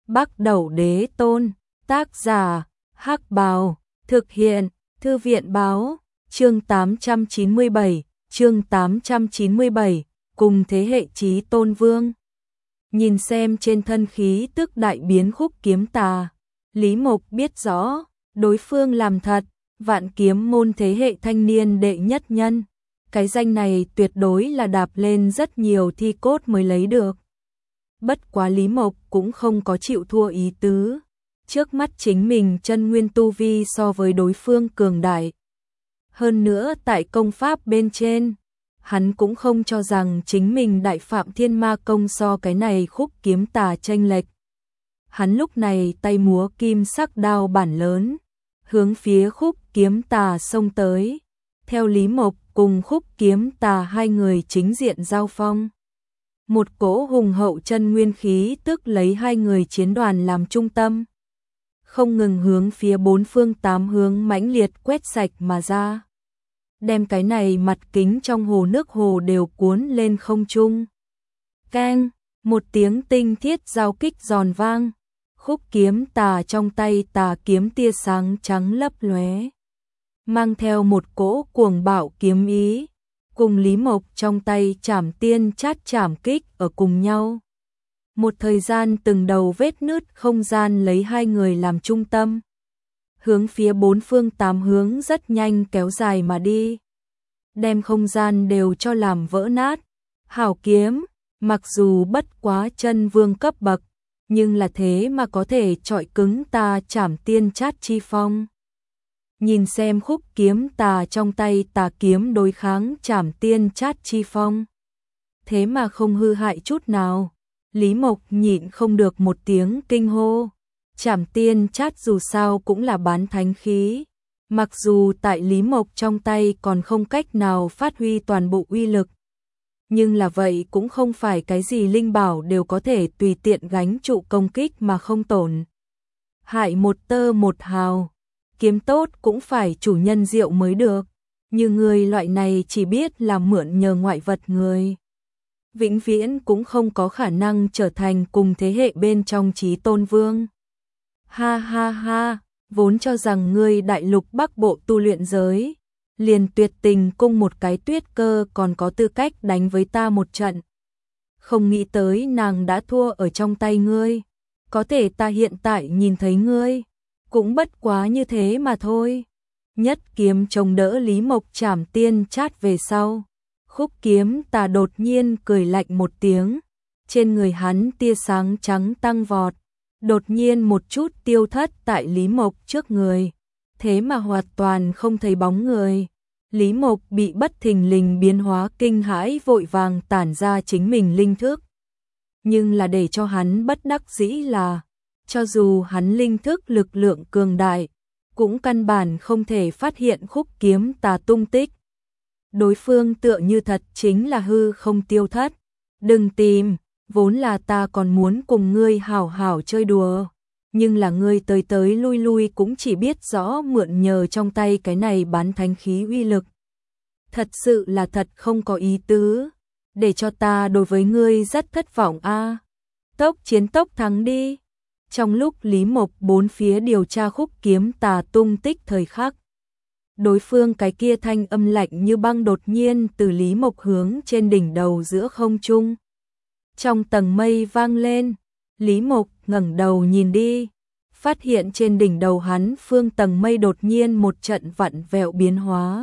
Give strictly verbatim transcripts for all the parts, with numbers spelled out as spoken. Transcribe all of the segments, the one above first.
Bắc Đẩu Đế Tôn, tác giả, Hắc Bào, thực hiện, Thư viện Báo, chương tám trăm chín mươi bảy, chương tám trăm chín mươi bảy, cùng thế hệ Chí Tôn Vương. Nhìn xem trên thân khí tức đại biến Khúc Kiếm Tà, Lý Mộc biết rõ, đối phương làm thật, Vạn Kiếm môn thế hệ thanh niên đệ nhất nhân. Cái danh này tuyệt đối là đạp lên rất nhiều thi cốt mới lấy được. Bất quá Lý Mộc cũng không có chịu thua ý tứ. Trước mắt chính mình chân nguyên tu vi so với đối phương cường đại. Hơn nữa tại công pháp bên trên, hắn cũng không cho rằng chính mình đại phạm thiên ma công so cái này Khúc Kiếm Tà chênh lệch. Hắn lúc này tay múa kim sắc đao bản lớn, hướng phía Khúc Kiếm Tà xông tới. Theo Lý Mộc cùng Khúc Kiếm Tà hai người chính diện giao phong. Một cỗ hùng hậu chân nguyên khí tức lấy hai người chiến đoàn làm trung tâm, không ngừng hướng phía bốn phương tám hướng mãnh liệt quét sạch mà ra. Đem cái này mặt kính trong hồ nước hồ đều cuốn lên không trung. Keng, một tiếng tinh thiết giao kích giòn vang, Khúc Kiếm Tà trong tay tà kiếm tia sáng trắng lấp lóe, mang theo một cỗ cuồng bạo kiếm ý, cùng Lý Mộc trong tay Trảm Tiên Chát Trảm Kích ở cùng nhau. Một thời gian từng đầu vết nứt không gian lấy hai người làm trung tâm, hướng phía bốn phương tám hướng rất nhanh kéo dài mà đi, đem không gian đều cho làm vỡ nát. Hảo kiếm, mặc dù bất quá chân vương cấp bậc, nhưng là thế mà có thể chọi cứng ta Trảm Tiên Chát chi phong. Nhìn xem Khúc Kiếm Tà trong tay tà kiếm đối kháng Trảm Tiên Chát chi phong, thế mà không hư hại chút nào. Lý Mộc nhịn không được một tiếng kinh hô. Trảm Tiên Chát dù sao cũng là bán thánh khí, mặc dù tại Lý Mộc trong tay còn không cách nào phát huy toàn bộ uy lực, nhưng là vậy cũng không phải cái gì linh bảo đều có thể tùy tiện gánh trụ công kích mà không tổn hại một tơ một hào. Kiếm tốt cũng phải chủ nhân diệu mới được, như người loại này chỉ biết là mượn nhờ ngoại vật người, vĩnh viễn cũng không có khả năng trở thành cùng thế hệ bên trong Chí Tôn Vương. Ha ha ha, vốn cho rằng ngươi đại lục Bắc Bộ tu luyện giới, liền Tuyệt Tình cung một cái Tuyết Cơ còn có tư cách đánh với ta một trận. Không nghĩ tới nàng đã thua ở trong tay ngươi, có thể ta hiện tại nhìn thấy ngươi, cũng bất quá như thế mà thôi. Nhất kiếm chống đỡ Lý Mộc Trảm Tiên Chát về sau, Khúc Kiếm Tà đột nhiên cười lạnh một tiếng, trên người hắn tia sáng trắng tăng vọt, đột nhiên một chút tiêu thất tại Lý Mộc trước người, thế mà hoàn toàn không thấy bóng người. Lý Mộc bị bất thình lình biến hóa kinh hãi, vội vàng tản ra chính mình linh thức. Nhưng là để cho hắn bất đắc dĩ là, cho dù hắn linh thức lực lượng cường đại, cũng căn bản không thể phát hiện Khúc Kiếm Tà tung tích. Đối phương tựa như thật chính là hư không tiêu thất. Đừng tìm, vốn là ta còn muốn cùng ngươi hảo hảo chơi đùa, nhưng là ngươi tới tới lui lui cũng chỉ biết rõ mượn nhờ trong tay cái này bán thánh khí uy lực. Thật sự là thật không có ý tứ, để cho ta đối với ngươi rất thất vọng a. À. Tốc chiến tốc thắng đi. Trong lúc Lý Mộc bốn phía điều tra Khúc Kiếm Tà tung tích thời khắc, đối phương cái kia thanh âm lạnh như băng đột nhiên từ Lý Mộc hướng trên đỉnh đầu giữa không trung, trong tầng mây vang lên. Lý Mộc ngẩng đầu nhìn đi, phát hiện trên đỉnh đầu hắn phương tầng mây đột nhiên một trận vặn vẹo biến hóa,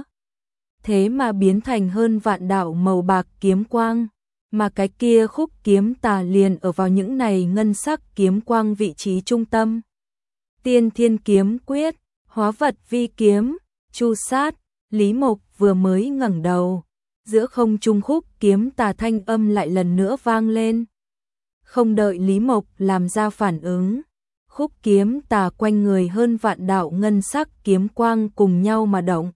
thế mà biến thành hơn vạn đạo màu bạc kiếm quang, mà cái kia Khúc Kiếm Tà liền ở vào những này ngân sắc kiếm quang vị trí trung tâm. Tiên Thiên Kiếm Quyết, hóa vật vi kiếm, chu sát. Lý Mộc vừa mới ngẩng đầu, giữa không trung Khúc Kiếm Tà thanh âm lại lần nữa vang lên. Không đợi Lý Mộc làm ra phản ứng, Khúc Kiếm Tà quanh người hơn vạn đạo ngân sắc kiếm quang cùng nhau mà động,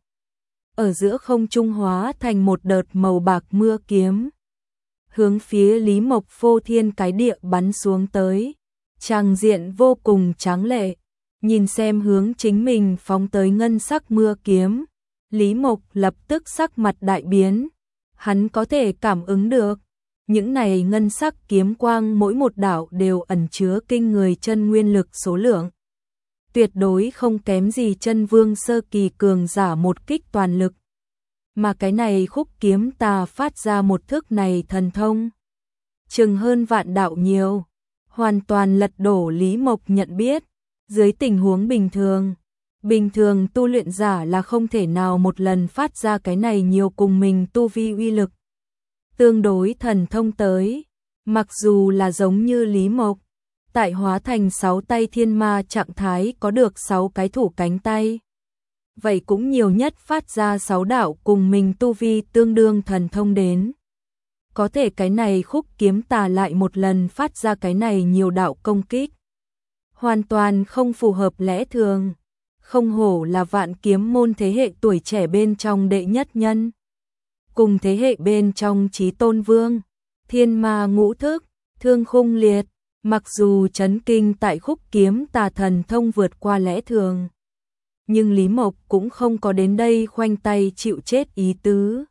ở giữa không trung hóa thành một đợt màu bạc mưa kiếm, hướng phía Lý Mộc phô thiên cái địa bắn xuống tới. Tràng diện vô cùng tráng lệ, nhìn xem hướng chính mình phóng tới ngân sắc mưa kiếm, Lý Mộc lập tức sắc mặt đại biến. Hắn có thể cảm ứng được, Những này ngân sắc kiếm quang mỗi một đạo đều ẩn chứa kinh người chân nguyên lực số lượng. Tuyệt đối không kém gì chân vương sơ kỳ cường giả một kích toàn lực. Mà cái này khúc kiếm tà phát ra một thức này thần thông. Chừng hơn vạn đạo nhiều. Hoàn toàn lật đổ Lý Mộc nhận biết. Dưới tình huống bình thường. Bình thường tu luyện giả là không thể nào một lần phát ra cái này nhiều cùng mình tu vi uy lực. Tương đối thần thông tới. Mặc dù là giống như Lý Mộc. Tại hóa thành sáu tay thiên ma trạng thái có được sáu cái thủ cánh tay. Vậy cũng nhiều nhất phát ra sáu đạo cùng mình tu vi tương đương thần thông đến. Có thể cái này khúc kiếm tà lại một lần phát ra cái này nhiều đạo công kích. Hoàn toàn không phù hợp lẽ thường. Không hổ là vạn kiếm môn thế hệ tuổi trẻ bên trong đệ nhất nhân. Cùng thế hệ bên trong Chí Tôn Vương, Thiên Ma ngũ thức, Thương Khung Liệt. Mặc dù chấn kinh tại khúc kiếm tà thần thông vượt qua lẽ thường. Nhưng Lý Mộc cũng không có đến đây khoanh tay chịu chết ý tứ.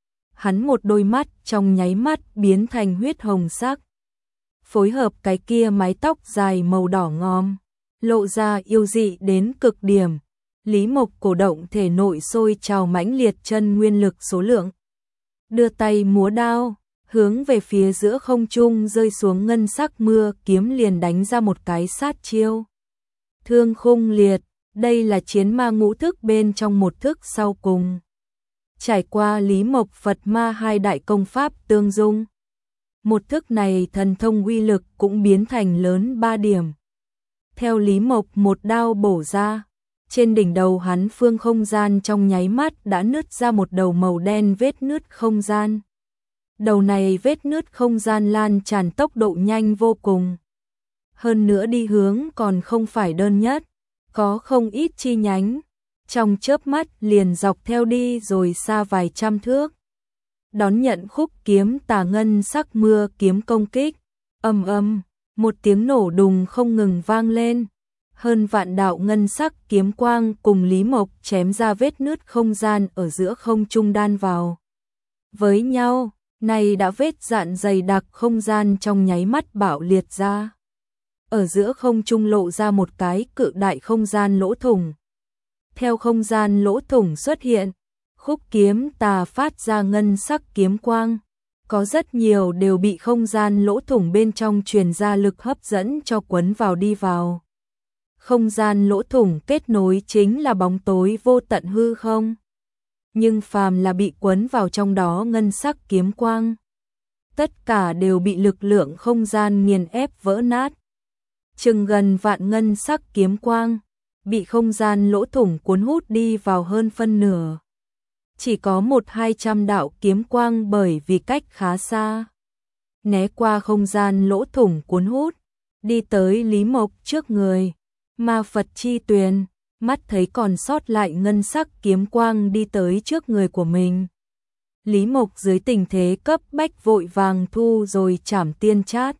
Hắn một đôi mắt trong nháy mắt biến thành huyết hồng sắc. Phối hợp cái kia mái tóc dài màu đỏ ngòm, lộ ra yêu dị đến cực điểm. Lý Mộc cổ động thể nội sôi trào mãnh liệt chân nguyên lực số lượng. Đưa tay múa đao, hướng về phía giữa không trung rơi xuống ngân sắc mưa kiếm liền đánh ra một cái sát chiêu. Thương Khung Liệt, đây là chiến ma ngũ thức bên trong một thức sau cùng. Trải qua Lý Mộc Phật ma hai đại công pháp tương dung. Một thức này thần thông uy lực cũng biến thành lớn ba điểm. Theo Lý Mộc một đao bổ ra, trên đỉnh đầu hắn phương không gian trong nháy mắt đã nứt ra một đầu màu đen vết nứt không gian. Đầu này vết nứt không gian lan tràn tốc độ nhanh vô cùng. Hơn nữa đi hướng còn không phải đơn nhất, có không ít chi nhánh. Trong chớp mắt liền dọc theo đi rồi xa vài trăm thước. Đón nhận khúc kiếm tà ngân sắc mưa kiếm công kích. Ầm ầm, một tiếng nổ đùng không ngừng vang lên. Hơn vạn đạo ngân sắc kiếm quang cùng Lý Mộc chém ra vết nứt không gian ở giữa không trung đan vào với nhau. Này đã vết dạn dày đặc không gian trong nháy mắt bạo liệt ra. Ở giữa không trung lộ ra một cái cự đại không gian lỗ thủng. Theo không gian lỗ thủng xuất hiện, khúc kiếm tà phát ra ngân sắc kiếm quang. Có rất nhiều đều bị không gian lỗ thủng bên trong truyền ra lực hấp dẫn cho quấn vào đi vào. Không gian lỗ thủng kết nối chính là bóng tối vô tận hư không. Nhưng phàm là bị quấn vào trong đó ngân sắc kiếm quang, tất cả đều bị lực lượng không gian nghiền ép vỡ nát. Chừng gần vạn ngân sắc kiếm quang, bị không gian lỗ thủng cuốn hút đi vào hơn phân nửa. Chỉ có một hai trăm đạo kiếm quang bởi vì cách khá xa, né qua không gian lỗ thủng cuốn hút, đi tới Lý Mộc trước người. Ma Phật chi tuyền, mắt thấy còn sót lại ngân sắc kiếm quang đi tới trước người của mình. Lý Mộc dưới tình thế cấp bách vội vàng thu rồi trảm tiên chát.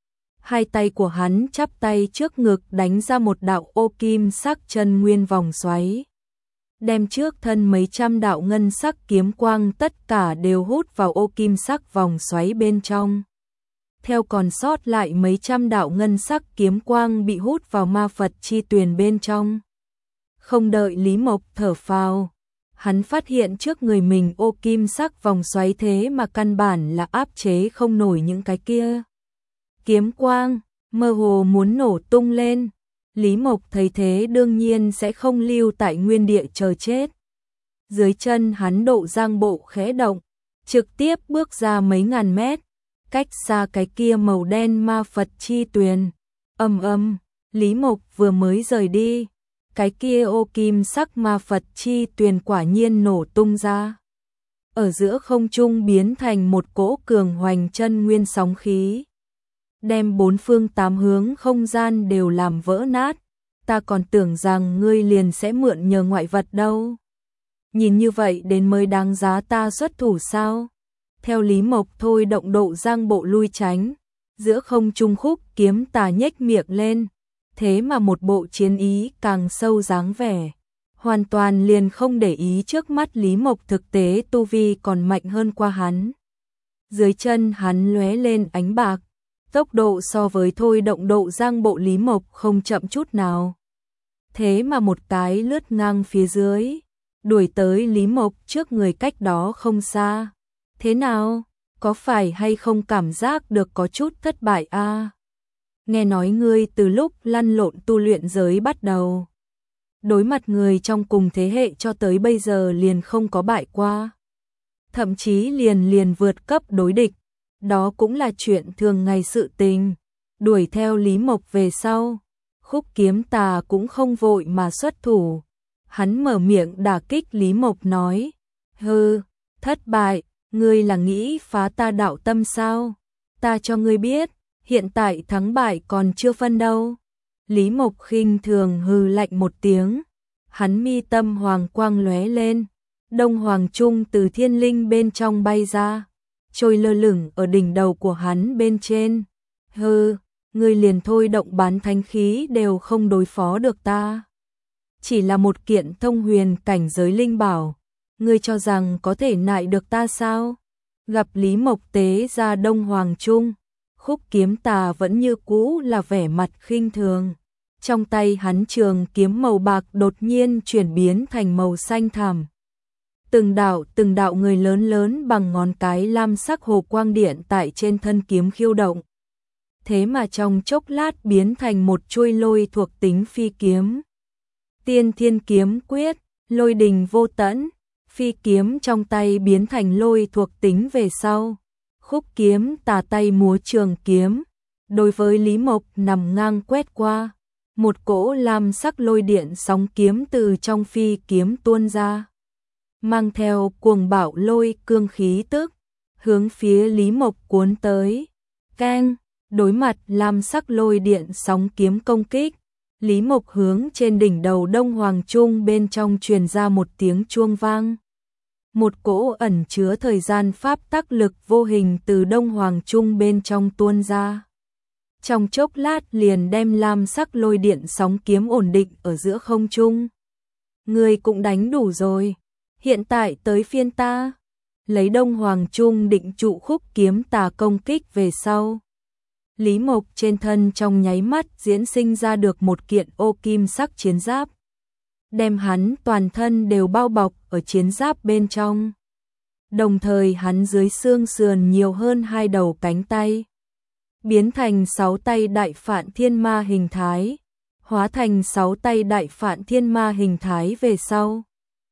Hai tay của hắn chắp tay trước ngực đánh ra một đạo ô kim sắc chân nguyên vòng xoáy. Đem trước thân mấy trăm đạo ngân sắc kiếm quang tất cả đều hút vào ô kim sắc vòng xoáy bên trong. Theo còn sót lại mấy trăm đạo ngân sắc kiếm quang bị hút vào ma Phật chi tuyền bên trong. Không đợi Lý Mộc thở phào, hắn phát hiện trước người mình ô kim sắc vòng xoáy thế mà căn bản là áp chế không nổi những cái kia. Kiếm quang, mơ hồ muốn nổ tung lên. Lý Mộc thấy thế đương nhiên sẽ không lưu tại nguyên địa chờ chết. Dưới chân hắn độ giang bộ khẽ động, trực tiếp bước ra mấy ngàn mét, cách xa cái kia màu đen ma Phật chi tuyền. Ầm ầm, Lý Mộc vừa mới rời đi, cái kia ô kim sắc ma Phật chi tuyền quả nhiên nổ tung ra. Ở giữa không trung biến thành một cỗ cường hoành chân nguyên sóng khí, đem bốn phương tám hướng không gian đều làm vỡ nát. Ta còn tưởng rằng ngươi liền sẽ mượn nhờ ngoại vật đâu. Nhìn như vậy đến mới đáng giá ta xuất thủ sao? Theo Lý Mộc thôi động độ giang bộ lui tránh, giữa không trung khúc kiếm tà nhếch miệng lên, thế mà một bộ chiến ý càng sâu dáng vẻ, hoàn toàn liền không để ý trước mắt Lý Mộc thực tế tu vi còn mạnh hơn qua hắn. Dưới chân hắn lóe lên ánh bạc, tốc độ so với thôi động độ giang bộ Lý Mộc không chậm chút nào. Thế mà một cái lướt ngang phía dưới, đuổi tới Lý Mộc trước người cách đó không xa. Thế nào, có phải hay không cảm giác được có chút thất bại a? À? Nghe nói ngươi từ lúc lăn lộn tu luyện giới bắt đầu, đối mặt người trong cùng thế hệ cho tới bây giờ liền không có bại qua. Thậm chí liền liền vượt cấp đối địch, đó cũng là chuyện thường ngày sự tình. Đuổi theo Lý Mộc về sau, Khúc Kiếm Tà cũng không vội mà xuất thủ. Hắn mở miệng đả kích Lý Mộc nói, hừ, thất bại, ngươi là nghĩ phá ta đạo tâm sao? Ta cho ngươi biết, hiện tại thắng bại còn chưa phân đâu. Lý Mộc khinh thường hừ lạnh một tiếng, hắn mi tâm hoàng quang lóe lên, Đông Hoàng Trung từ thiên linh bên trong bay ra, trôi lơ lửng ở đỉnh đầu của hắn bên trên. Hừ, ngươi liền thôi động bán thánh khí đều không đối phó được ta. Chỉ là một kiện thông huyền cảnh giới linh bảo, ngươi cho rằng có thể nại được ta sao? Gặp Lý Mộc tế ra Đông Hoàng Trung, Khúc Kiếm Tà vẫn như cũ là vẻ mặt khinh thường. Trong tay hắn trường kiếm màu bạc đột nhiên chuyển biến thành màu xanh thẳm. Từng đạo từng đạo người lớn lớn bằng ngón cái lam sắc hồ quang điện tại trên thân kiếm khiêu động. Thế mà trong chốc lát biến thành một chuôi lôi thuộc tính phi kiếm. Tiên Thiên Kiếm Quyết, lôi đình vô tận, phi kiếm trong tay biến thành lôi thuộc tính về sau. Khúc Kiếm Tà tay múa trường kiếm, đối với Lý Mộc nằm ngang quét qua. Một cỗ lam sắc lôi điện sóng kiếm từ trong phi kiếm tuôn ra, mang theo cuồng bạo lôi cương khí tức, hướng phía Lý Mộc cuốn tới. Keng, đối mặt lam sắc lôi điện sóng kiếm công kích, Lý Mộc hướng trên đỉnh đầu Đông Hoàng Trung bên trong truyền ra một tiếng chuông vang. Một cỗ ẩn chứa thời gian pháp tắc lực vô hình từ Đông Hoàng Trung bên trong tuôn ra. Trong chốc lát liền đem lam sắc lôi điện sóng kiếm ổn định ở giữa không trung. Ngươi cũng đánh đủ rồi, hiện tại tới phiên ta. Lấy Đông Hoàng Trung định trụ Khúc Kiếm Tà công kích về sau, Lý Mộc trên thân trong nháy mắt diễn sinh ra được một kiện ô kim sắc chiến giáp, đem hắn toàn thân đều bao bọc ở chiến giáp bên trong. Đồng thời hắn dưới xương sườn nhiều hơn hai đầu cánh tay, biến thành sáu tay đại phạn thiên ma hình thái, hóa thành sáu tay đại phạn thiên ma hình thái về sau.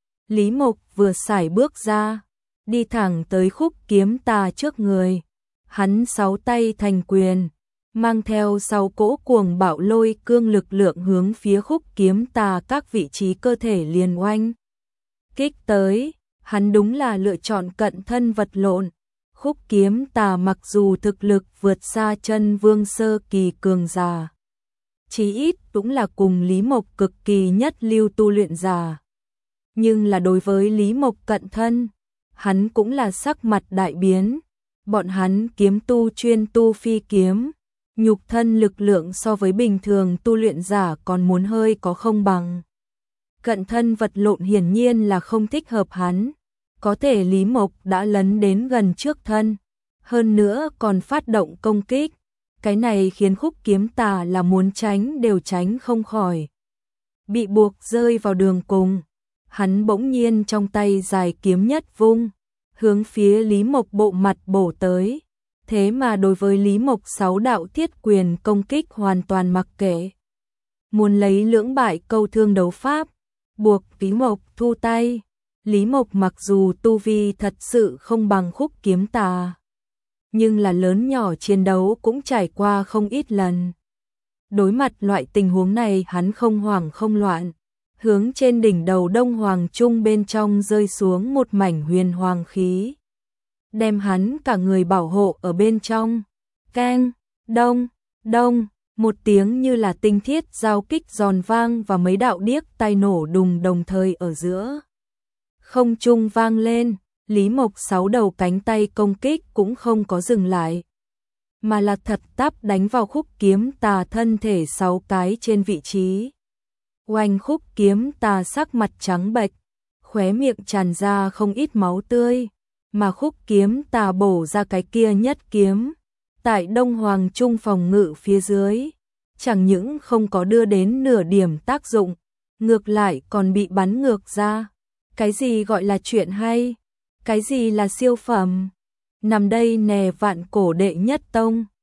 Lý Mộc vừa sải bước ra, đi thẳng tới Khúc Kiếm Tà trước người, hắn sáu tay thành quyền, mang theo sáu cỗ cuồng bạo lôi cương lực lượng hướng phía Khúc Kiếm Tà các vị trí cơ thể liền oanh kích tới. Hắn đúng là lựa chọn cận thân vật lộn. Khúc Kiếm Tà mặc dù thực lực vượt xa chân vương sơ kỳ cường giả, chí ít cũng là cùng Lý Mộc cực kỳ nhất lưu tu luyện giả, nhưng là đối với Lý Mộc cận thân, hắn cũng là sắc mặt đại biến. Bọn hắn kiếm tu chuyên tu phi kiếm, nhục thân lực lượng so với bình thường tu luyện giả còn muốn hơi có không bằng. Cận thân vật lộn hiển nhiên là không thích hợp hắn. Có thể Lý Mộc đã lấn đến gần trước thân, hơn nữa còn phát động công kích. Cái này khiến Khúc Kiếm Tà là muốn tránh đều tránh không khỏi. Bị buộc rơi vào đường cùng, hắn bỗng nhiên trong tay dài kiếm nhất vung, hướng phía Lý Mộc bộ mặt bổ tới. Thế mà đối với Lý Mộc sáu đạo thiết quyền công kích hoàn toàn mặc kệ. Muốn lấy lưỡng bại câu thương đấu pháp, buộc Lý Mộc thu tay. Lý Mộc mặc dù tu vi thật sự không bằng Khúc Kiếm Tà, nhưng là lớn nhỏ chiến đấu cũng trải qua không ít lần. Đối mặt loại tình huống này hắn không hoảng không loạn, hướng trên đỉnh đầu Đông Hoàng Trung bên trong rơi xuống một mảnh huyền hoàng khí, đem hắn cả người bảo hộ ở bên trong. Keng, đông, đông, một tiếng như là tinh thiết giao kích giòn vang và mấy đạo điếc tai nổ đùng đồng thời ở giữa không trung vang lên. Lý Mộc sáu đầu cánh tay công kích cũng không có dừng lại, mà là thật tắp đánh vào Khúc Kiếm Tà thân thể sáu cái trên vị trí. Oanh! Khúc Kiếm Tà sắc mặt trắng bệch, khóe miệng tràn ra không ít máu tươi, mà khúc kiếm tà bổ ra cái kia nhất kiếm, tại Đông Hoàng Trung phòng ngự phía dưới, chẳng những không có đưa đến nửa điểm tác dụng, ngược lại còn bị bắn ngược ra. Cái gì gọi là chuyện hay? Cái gì là siêu phẩm? Nằm đây nè vạn cổ đệ nhất tông.